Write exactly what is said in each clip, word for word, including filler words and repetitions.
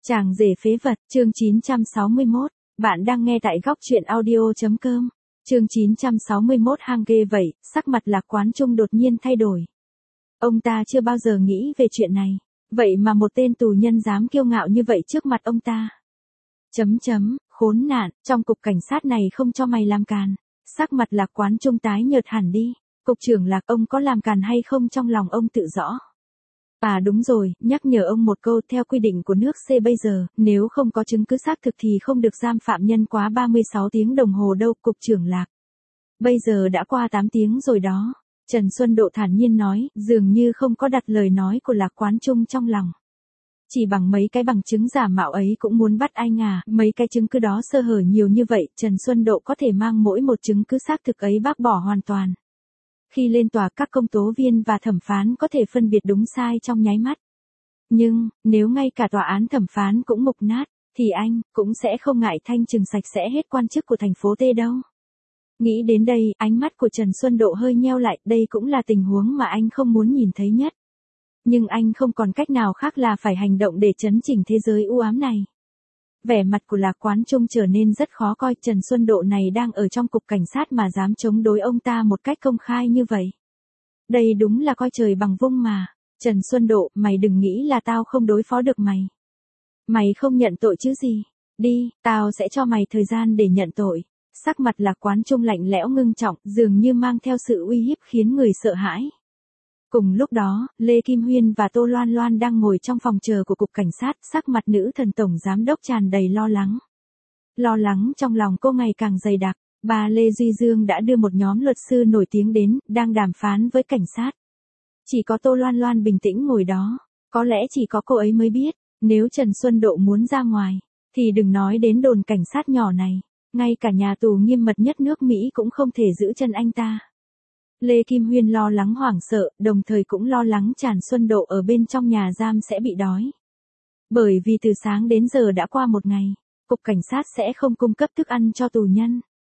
Chàng rể phế vật, chương chín trăm sáu mươi mốt. Bạn đang nghe tại góc truyện audio.com. Chương chín trăm sáu mươi mốt. Hang ghê vậy, sắc mặt Lạc Quán Trung đột nhiên thay đổi. Ông ta chưa bao giờ nghĩ về chuyện này. Vậy mà một tên tù nhân dám kiêu ngạo như vậy trước mặt ông ta. Chấm chấm, khốn nạn, trong cục cảnh sát này không cho mày làm càn. Sắc mặt Lạc Quán Trung tái nhợt hẳn đi. Cục trưởng Lạc, ông có làm càn hay không trong lòng ông tự rõ. À đúng rồi, nhắc nhở ông một câu, theo quy định của nước C bây giờ, nếu không có chứng cứ xác thực thì không được giam phạm nhân quá ba mươi sáu tiếng đồng hồ đâu, Cục trưởng Lạc. Bây giờ đã qua tám tiếng rồi đó. Trần Xuân Độ thản nhiên nói, dường như không có đặt lời nói của Lạc Quán Trung trong lòng. Chỉ bằng mấy cái bằng chứng giả mạo ấy cũng muốn bắt anh à, mấy cái chứng cứ đó sơ hở nhiều như vậy, Trần Xuân Độ có thể mang mỗi một chứng cứ xác thực ấy bác bỏ hoàn toàn. Khi lên tòa, các công tố viên và thẩm phán có thể phân biệt đúng sai trong nháy mắt. Nhưng, nếu ngay cả tòa án thẩm phán cũng mục nát, thì anh cũng sẽ không ngại thanh trừng sạch sẽ hết quan chức của thành phố T đâu. Nghĩ đến đây, ánh mắt của Trần Xuân Độ hơi nheo lại, đây cũng là tình huống mà anh không muốn nhìn thấy nhất. Nhưng anh không còn cách nào khác là phải hành động để chấn chỉnh thế giới u ám này. Vẻ mặt của Lạc Quán Trung trở nên rất khó coi, Trần Xuân Độ này đang ở trong cục cảnh sát mà dám chống đối ông ta một cách công khai như vậy. Đây đúng là coi trời bằng vung mà. Trần Xuân Độ, mày đừng nghĩ là tao không đối phó được mày. Mày không nhận tội chứ gì. Đi, tao sẽ cho mày thời gian để nhận tội. Sắc mặt Lạc Quán Trung lạnh lẽo ngưng trọng, dường như mang theo sự uy hiếp khiến người sợ hãi. Cùng lúc đó, Lê Kim Huyên và Tô Loan Loan đang ngồi trong phòng chờ của cục cảnh sát, sắc mặt nữ thần tổng giám đốc tràn đầy lo lắng. Lo lắng trong lòng cô ngày càng dày đặc, bà Lê Duy Dương đã đưa một nhóm luật sư nổi tiếng đến, đang đàm phán với cảnh sát. Chỉ có Tô Loan Loan bình tĩnh ngồi đó, có lẽ chỉ có cô ấy mới biết, nếu Trần Xuân Độ muốn ra ngoài, thì đừng nói đến đồn cảnh sát nhỏ này, ngay cả nhà tù nghiêm mật nhất nước Mỹ cũng không thể giữ chân anh ta. Lê Kim Huyên lo lắng hoảng sợ, đồng thời cũng lo lắng Trần Xuân Độ ở bên trong nhà giam sẽ bị đói. Bởi vì từ sáng đến giờ đã qua một ngày, cục cảnh sát sẽ không cung cấp thức ăn cho tù nhân.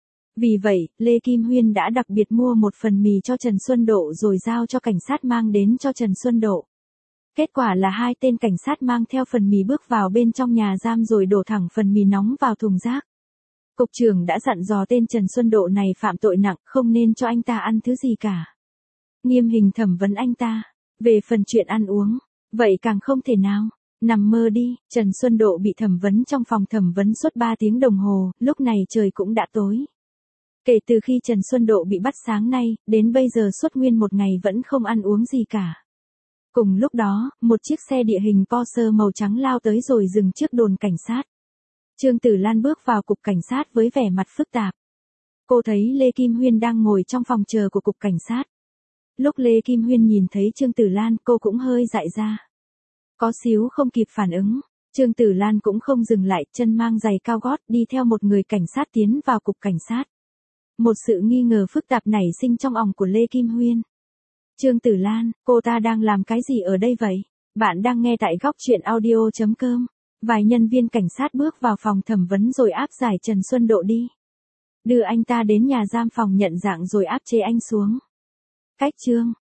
Vì vậy, Lê Kim Huyên đã đặc biệt mua một phần mì cho Trần Xuân Độ rồi giao cho cảnh sát mang đến cho Trần Xuân Độ. Kết quả là hai tên cảnh sát mang theo phần mì bước vào bên trong nhà giam rồi đổ thẳng phần mì nóng vào thùng rác. Cục trưởng đã dặn dò tên Trần Xuân Độ này phạm tội nặng, không nên cho anh ta ăn thứ gì cả. Nghiêm hình thẩm vấn anh ta. Về phần chuyện ăn uống, vậy càng không thể nào. Nằm mơ đi, Trần Xuân Độ bị thẩm vấn trong phòng thẩm vấn suốt ba tiếng đồng hồ, lúc này trời cũng đã tối. Kể từ khi Trần Xuân Độ bị bắt sáng nay, đến bây giờ suốt nguyên một ngày vẫn không ăn uống gì cả. Cùng lúc đó, một chiếc xe địa hình Porsche màu trắng lao tới rồi dừng trước đồn cảnh sát. Trương Tử Lan bước vào cục cảnh sát với vẻ mặt phức tạp. Cô thấy Lê Kim Huyên đang ngồi trong phòng chờ của cục cảnh sát. Lúc Lê Kim Huyên nhìn thấy Trương Tử Lan, cô cũng hơi dại ra. Có xíu không kịp phản ứng, Trương Tử Lan cũng không dừng lại, chân mang giày cao gót đi theo một người cảnh sát tiến vào cục cảnh sát. Một sự nghi ngờ phức tạp nảy sinh trong lòng của Lê Kim Huyên. Trương Tử Lan, cô ta đang làm cái gì ở đây vậy? Bạn đang nghe tại góc truyện audio.com. Vài nhân viên cảnh sát bước vào phòng thẩm vấn rồi áp giải Trần Xuân Độ đi. Đưa anh ta đến nhà giam phòng nhận dạng rồi áp chế anh xuống. Cách chương